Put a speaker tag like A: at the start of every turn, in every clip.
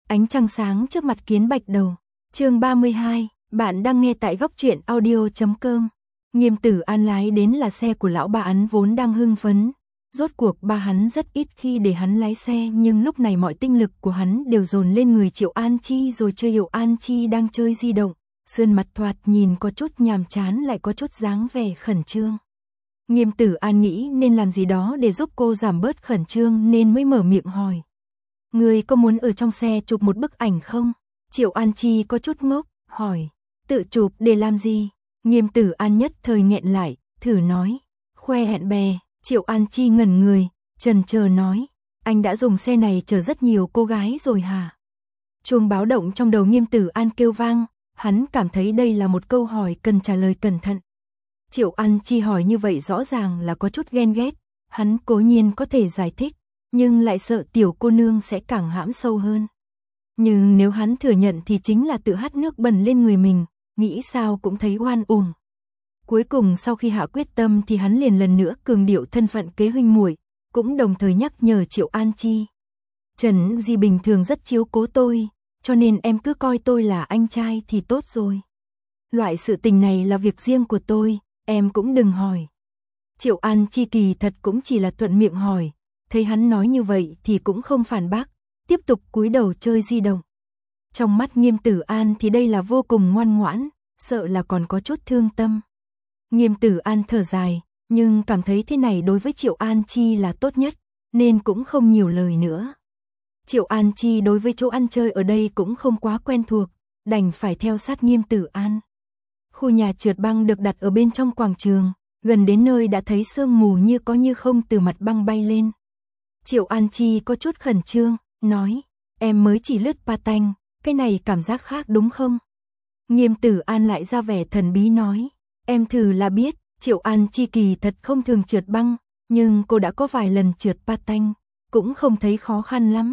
A: Ánh trăng sáng trước mặt kiến bạch đầu. Chương 32, bạn đang nghe tại góc truyện audio.com. Nghiêm Tử An lái đến là xe của lão ba hắn vốn đang hưng phấn. Rốt cuộc ba hắn rất ít khi để hắn lái xe, nhưng lúc này mọi tinh lực của hắn đều dồn lên người Triệu An Chi, rồi Triệu An Chi đang chơi di động. Sơn mặt thoạt nhìn có chút nhàm chán lại có chút dáng vẻ khẩn trương. Nghiêm Tử An nghĩ nên làm gì đó để giúp cô giảm bớt khẩn trương nên mới mở miệng hỏi. Người có muốn ở trong xe chụp một bức ảnh không? Triệu An Chi có chút ngốc, hỏi. Tự chụp để làm gì? Nghiêm Tử An nhất thời nghẹn lại, thử nói. Khoe hẹn bè. Triệu An Chi ngẩn người, chần chờ nói. Anh đã dùng xe này chở rất nhiều cô gái rồi hả? Chuông báo động trong đầu Nghiêm Tử An kêu vang, hắn cảm thấy đây là một câu hỏi cần trả lời cẩn thận. Triệu An Chi hỏi như vậy rõ ràng là có chút ghen ghét, hắn cố nhiên có thể giải thích, nhưng lại sợ tiểu cô nương sẽ càng hãm sâu hơn. Nhưng nếu hắn thừa nhận thì chính là tự hắt nước bẩn lên người mình, nghĩ sao cũng thấy oan uổng. Cuối cùng sau khi hạ quyết tâm thì hắn liền lần nữa cường điệu thân phận kế huynh muội, cũng đồng thời nhắc nhở Triệu An Chi. Trần Di bình thường rất chiếu cố tôi, cho nên em cứ coi tôi là anh trai thì tốt rồi. Loại sự tình này là việc riêng của tôi, em cũng đừng hỏi. Triệu An Chi kỳ thật cũng chỉ là thuận miệng hỏi, thấy hắn nói như vậy thì cũng không phản bác, tiếp tục cúi đầu chơi di động. Trong mắt Nghiêm Tử An thì đây là vô cùng ngoan ngoãn, sợ là còn có chút thương tâm. Nghiêm Tử An thở dài, nhưng cảm thấy thế này đối với Triệu An Chi là tốt nhất, nên cũng không nhiều lời nữa. Triệu An Chi đối với chỗ ăn chơi ở đây cũng không quá quen thuộc, đành phải theo sát Nghiêm Tử An. Khu nhà trượt băng được đặt ở bên trong quảng trường, gần đến nơi đã thấy sương mù như có như không từ mặt băng bay lên. Triệu An Chi có chút khẩn trương, nói, em mới chỉ lướt patin, cái này cảm giác khác đúng không? Nghiêm Tử An lại ra vẻ thần bí nói, em thử là biết. Triệu An Chi kỳ thật không thường trượt băng, nhưng cô đã có vài lần trượt patin, cũng không thấy khó khăn lắm.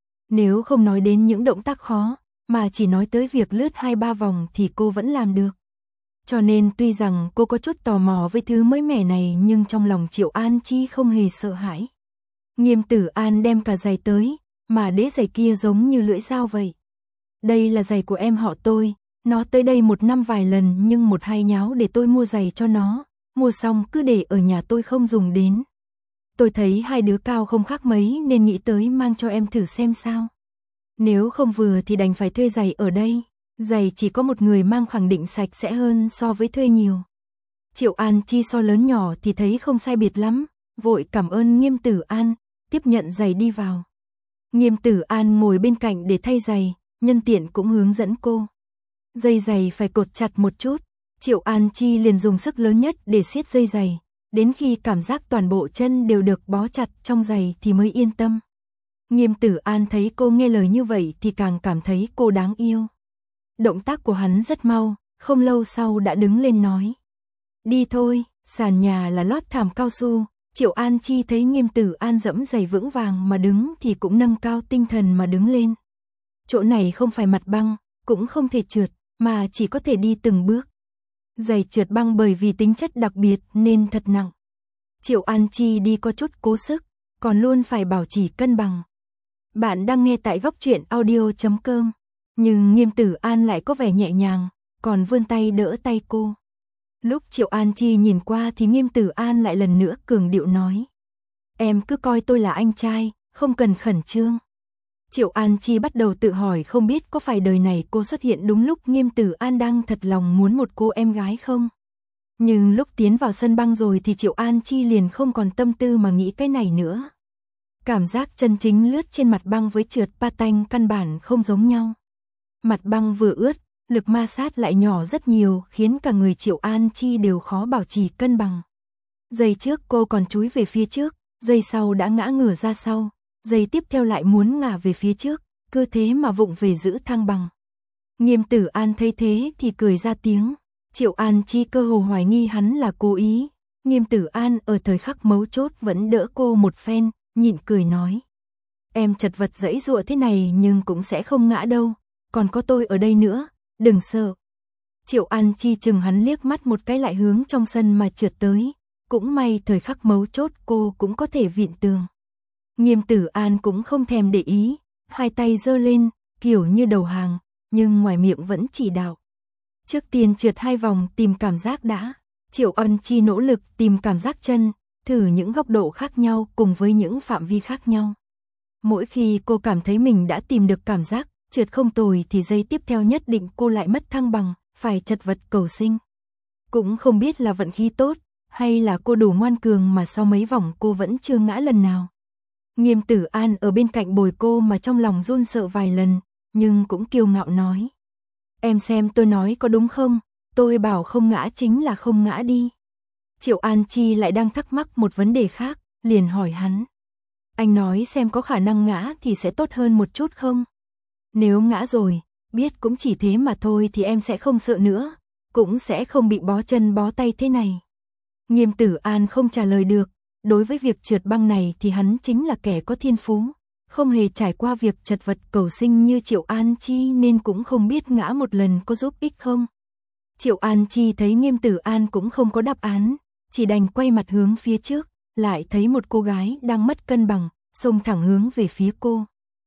A: Nếu không nói đến những động tác khó, mà chỉ nói tới việc lướt 2-3 vòng thì cô vẫn làm được. Cho nên tuy rằng cô có chút tò mò với thứ mới mẻ này, nhưng trong lòng Triệu An Chi không hề sợ hãi. Nghiêm Tử An đem cả giày tới, mà đế giày kia giống như lưỡi dao vậy. Đây là giày của em họ tôi, nó tới đây một năm vài lần nhưng một hai nháo để tôi mua giày cho nó, mua xong cứ để ở nhà tôi không dùng đến. Tôi thấy hai đứa cao không khác mấy nên nghĩ tới mang cho em thử xem sao. Nếu không vừa thì đành phải thuê giày ở đây, giày chỉ có một người mang khẳng định sạch sẽ hơn so với thuê nhiều. Triệu An Chi so lớn nhỏ thì thấy không sai biệt lắm, vội cảm ơn Nghiêm Tử An, tiếp nhận giày đi vào. Nghiêm Tử An ngồi bên cạnh để thay giày, nhân tiện cũng hướng dẫn cô. Dây giày phải cột chặt một chút, Triệu An Chi liền dùng sức lớn nhất để siết dây giày, đến khi cảm giác toàn bộ chân đều được bó chặt trong giày thì mới yên tâm. Nghiêm Tử An thấy cô nghe lời như vậy thì càng cảm thấy cô đáng yêu. Động tác của hắn rất mau, không lâu sau đã đứng lên nói. Đi thôi, sàn nhà là lót thảm cao su. Triệu An Chi thấy Nghiêm Tử An dẫm giày vững vàng mà đứng thì cũng nâng cao tinh thần mà đứng lên. Chỗ này không phải mặt băng, cũng không thể trượt, mà chỉ có thể đi từng bước. Giày trượt băng bởi vì tính chất đặc biệt nên thật nặng. Triệu An Chi đi có chút cố sức, còn luôn phải bảo trì cân bằng. Bạn đang nghe tại góc truyện audio.com, nhưng Nghiêm Tử An lại có vẻ nhẹ nhàng, còn vươn tay đỡ tay cô. Lúc Triệu An Chi nhìn qua thì Nghiêm Tử An lại lần nữa cường điệu nói. Em cứ coi tôi là anh trai, không cần khẩn trương. Triệu An Chi bắt đầu tự hỏi không biết có phải đời này cô xuất hiện đúng lúc Nghiêm Tử An đang thật lòng muốn một cô em gái không? Nhưng lúc tiến vào sân băng rồi thì Triệu An Chi liền không còn tâm tư mà nghĩ cái này nữa. Cảm giác chân chính lướt trên mặt băng với trượt patin căn bản không giống nhau. Mặt băng vừa ướt, lực ma sát lại nhỏ rất nhiều khiến cả người Triệu An Chi đều khó bảo trì cân bằng. Giây trước cô còn chúi về phía trước, giây sau đã ngã ngửa ra sau. Giây tiếp theo lại muốn ngả về phía trước, cơ thế mà vụng về giữ thăng bằng. Nghiêm Tử An thấy thế thì cười ra tiếng. Triệu An Chi cơ hồ hoài nghi hắn là cố ý. Nghiêm Tử An ở thời khắc mấu chốt vẫn đỡ cô một phen, nhịn cười nói. Em chật vật giãy giụa thế này nhưng cũng sẽ không ngã đâu, còn có tôi ở đây nữa, đừng sợ. Triệu An Chi chừng hắn liếc mắt một cái lại hướng trong sân mà trượt tới. Cũng may thời khắc mấu chốt cô cũng có thể vịn tường. Nghiêm Tử An cũng không thèm để ý, hai tay giơ lên, kiểu như đầu hàng, nhưng ngoài miệng vẫn chỉ đạo. Trước tiên trượt 2 vòng tìm cảm giác đã. Triệu Ân Chi nỗ lực tìm cảm giác chân, thử những góc độ khác nhau cùng với những phạm vi khác nhau. Mỗi khi cô cảm thấy mình đã tìm được cảm giác trượt không tồi thì giây tiếp theo nhất định cô lại mất thăng bằng, phải chật vật cầu sinh. Cũng không biết là vận khí tốt, hay là cô đủ ngoan cường mà sau mấy vòng cô vẫn chưa ngã lần nào. Nghiêm Tử An ở bên cạnh bồi cô mà trong lòng run sợ vài lần, nhưng cũng kiêu ngạo nói. Em xem tôi nói có đúng không, tôi bảo không ngã chính là không ngã đi. Triệu An Chi lại đang thắc mắc một vấn đề khác, liền hỏi hắn. Anh nói xem có khả năng ngã thì sẽ tốt hơn một chút không? Nếu ngã rồi, biết cũng chỉ thế mà thôi thì em sẽ không sợ nữa, cũng sẽ không bị bó chân bó tay thế này. Nghiêm Tử An không trả lời được, đối với việc trượt băng này thì hắn chính là kẻ có thiên phú, không hề trải qua việc chật vật cầu sinh như Triệu An Chi nên cũng không biết ngã một lần có giúp ích không. Triệu An Chi thấy Nghiêm Tử An cũng không có đáp án, chỉ đành quay mặt hướng phía trước, lại thấy một cô gái đang mất cân bằng, xông thẳng hướng về phía cô.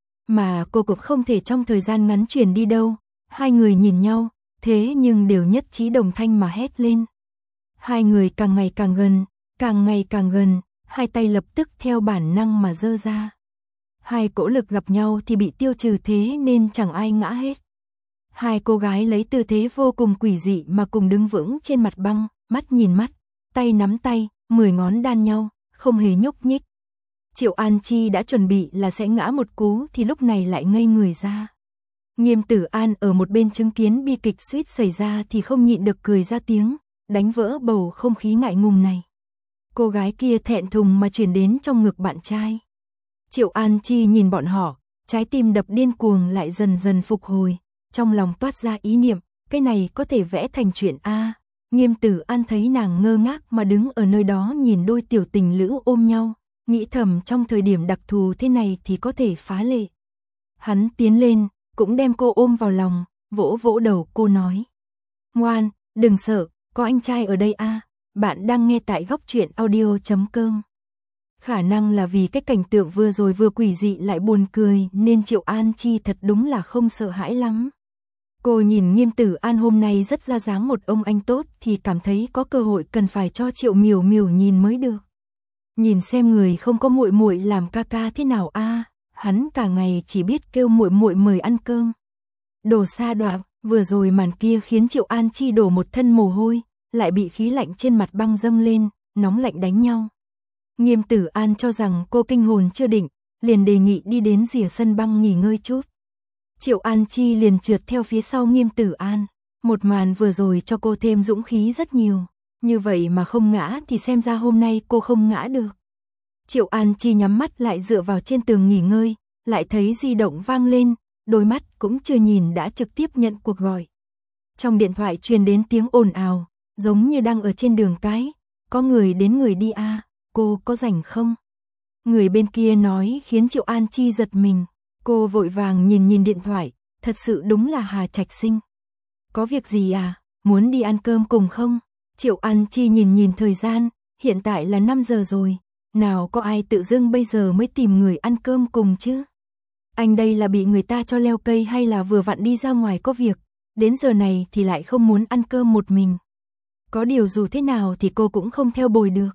A: Mà cô cũng không thể trong thời gian ngắn chuyển đi đâu, hai người nhìn nhau, thế nhưng đều nhất trí đồng thanh mà hét lên. Hai người càng ngày càng gần, càng ngày càng gần, hai tay lập tức theo bản năng mà giơ ra. Hai cỗ lực gặp nhau thì bị tiêu trừ thế nên chẳng ai ngã hết. Hai cô gái lấy tư thế vô cùng quỷ dị mà cùng đứng vững trên mặt băng, mắt nhìn mắt, tay nắm tay, 10 ngón đan nhau, không hề nhúc nhích. Triệu An Chi đã chuẩn bị là sẽ ngã một cú thì lúc này lại ngây người ra. Nghiêm Tử An ở một bên chứng kiến bi kịch suýt xảy ra thì không nhịn được cười ra tiếng, đánh vỡ bầu không khí ngại ngùng này. Cô gái kia thẹn thùng mà chuyển đến trong ngực bạn trai. Triệu An Chi nhìn bọn họ, trái tim đập điên cuồng lại dần dần phục hồi, trong lòng toát ra ý niệm, cái này có thể vẽ thành chuyện A. Nghiêm Tử An thấy nàng ngơ ngác mà đứng ở nơi đó nhìn đôi tiểu tình lữ ôm nhau, nghĩ thầm trong thời điểm đặc thù thế này thì có thể phá lệ. Hắn tiến lên, cũng đem cô ôm vào lòng, vỗ vỗ đầu cô nói. Ngoan, đừng sợ, có anh trai ở đây A. Bạn đang nghe tại góc truyện audio.com. Khả năng là vì cái cảnh tượng vừa rồi vừa quỷ dị lại buồn cười nên Triệu An Chi thật đúng là không sợ hãi lắm. Cô nhìn Nghiêm Tử An hôm nay rất ra dáng một ông anh tốt thì cảm thấy có cơ hội cần phải cho Triệu Miểu Miểu nhìn mới được. Nhìn xem người không có muội muội làm ca ca thế nào a, hắn cả ngày chỉ biết kêu muội muội mời ăn cơm. Đồ sa đọa, vừa rồi màn kia khiến Triệu An Chi đổ một thân mồ hôi, lại bị khí lạnh trên mặt băng dâng lên, nóng lạnh đánh nhau. Nghiêm Tử An cho rằng cô kinh hồn chưa định, liền đề nghị đi đến rìa sân băng nghỉ ngơi chút. Triệu An Chi liền trượt theo phía sau Nghiêm Tử An, một màn vừa rồi cho cô thêm dũng khí rất nhiều, như vậy mà không ngã thì xem ra hôm nay cô không ngã được. Triệu An Chi nhắm mắt lại dựa vào trên tường nghỉ ngơi, lại thấy di động vang lên, đôi mắt cũng chưa nhìn đã trực tiếp nhận cuộc gọi. Trong điện thoại truyền đến tiếng ồn ào, giống như đang ở trên đường cái, có người đến người đi a, cô có rảnh không? Người bên kia nói khiến Triệu An Chi giật mình, cô vội vàng nhìn điện thoại, thật sự đúng là Hà Trạch Sinh. Có việc gì à, muốn đi ăn cơm cùng không? Triệu An Chi nhìn thời gian, hiện tại là 5 giờ rồi, nào có ai tự dưng bây giờ mới tìm người ăn cơm cùng chứ? Anh đây là bị người ta cho leo cây hay là vừa vặn đi ra ngoài có việc, đến giờ này thì lại không muốn ăn cơm một mình. Có điều dù thế nào thì cô cũng không theo bồi được.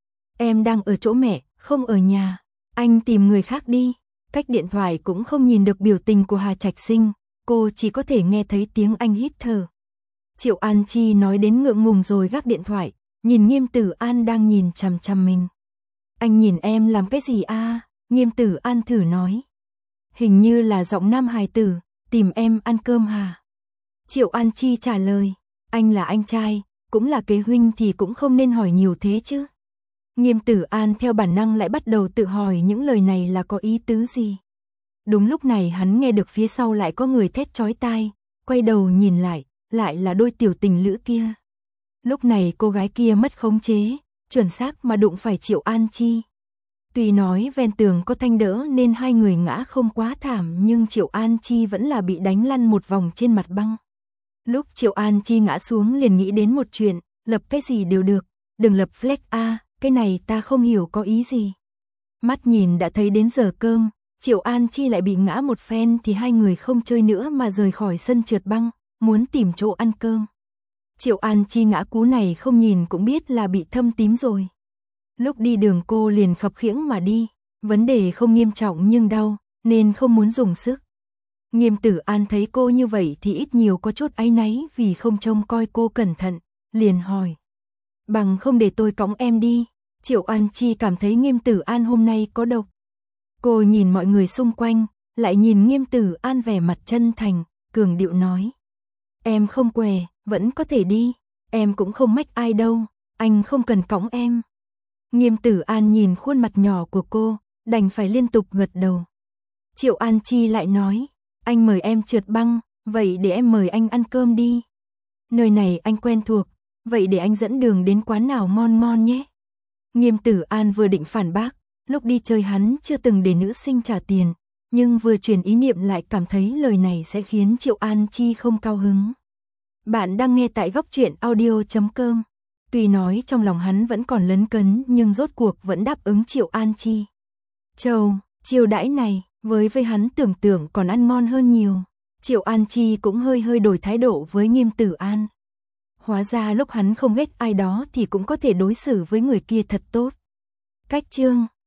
A: Em đang ở chỗ mẹ, không ở nhà, anh tìm người khác đi. Cách điện thoại cũng không nhìn được biểu tình của Hà Trạch Sinh, cô chỉ có thể nghe thấy tiếng anh hít thở. Triệu An Chi nói đến ngượng ngùng rồi gác điện thoại, nhìn Nghiêm Tử An đang nhìn chằm chằm mình. Anh nhìn em làm cái gì a? Nghiêm Tử An thử nói. Hình như là giọng nam hài tử, tìm em ăn cơm hả? Triệu An Chi trả lời, anh là anh trai, cũng là kế huynh thì cũng không nên hỏi nhiều thế chứ. Nghiêm Tử An theo bản năng lại bắt đầu tự hỏi những lời này là có ý tứ gì. Đúng lúc này hắn nghe được phía sau lại có người thét chói tai, quay đầu nhìn lại là đôi tiểu tình lữ kia. Lúc này cô gái kia mất khống chế, chuẩn xác mà đụng phải Triệu An Chi. Tuy nói ven tường có thanh đỡ nên hai người ngã không quá thảm nhưng Triệu An Chi vẫn là bị đánh lăn một vòng trên mặt băng. Lúc Triệu An Chi ngã xuống liền nghĩ đến một chuyện, lập cái gì đều được, đừng lập flag a, cái này ta không hiểu có ý gì. Mắt nhìn đã thấy đến giờ cơm, Triệu An Chi lại bị ngã một phen thì hai người không chơi nữa mà rời khỏi sân trượt băng, muốn tìm chỗ ăn cơm. Triệu An Chi ngã cú này không nhìn cũng biết là bị thâm tím rồi. Lúc đi đường cô liền khập khiễng mà đi, vấn đề không nghiêm trọng nhưng đau, nên không muốn dùng sức. Nghiêm Tử An thấy cô như vậy thì ít nhiều có chút áy náy vì không trông coi cô cẩn thận, liền hỏi. Bằng không để tôi cõng em đi. Triệu An Chi cảm thấy Nghiêm Tử An hôm nay có độc. Cô nhìn mọi người xung quanh, lại nhìn Nghiêm Tử An vẻ mặt chân thành, cường điệu nói. Em không què, vẫn có thể đi, em cũng không mách ai đâu, anh không cần cõng em. Nghiêm Tử An nhìn khuôn mặt nhỏ của cô, đành phải liên tục gật đầu. Triệu An Chi lại nói, anh mời em trượt băng, vậy để em mời anh ăn cơm đi. Nơi này anh quen thuộc, vậy để anh dẫn đường đến quán nào ngon ngon nhé. Nghiêm Tử An vừa định phản bác, lúc đi chơi hắn chưa từng để nữ sinh trả tiền, nhưng vừa chuyển ý niệm lại cảm thấy lời này sẽ khiến Triệu An Chi không cao hứng. Bạn đang nghe tại Góc Truyện Audio.com. Tuy nói trong lòng hắn vẫn còn lấn cấn nhưng rốt cuộc vẫn đáp ứng Triệu An Chi. Chiêu đãi này, với hắn tưởng tượng còn ăn ngon hơn nhiều. Triệu An Chi cũng hơi đổi thái độ với Nghiêm Tử An. Hóa ra lúc hắn không ghét ai đó thì cũng có thể đối xử với người kia thật tốt. Cách chương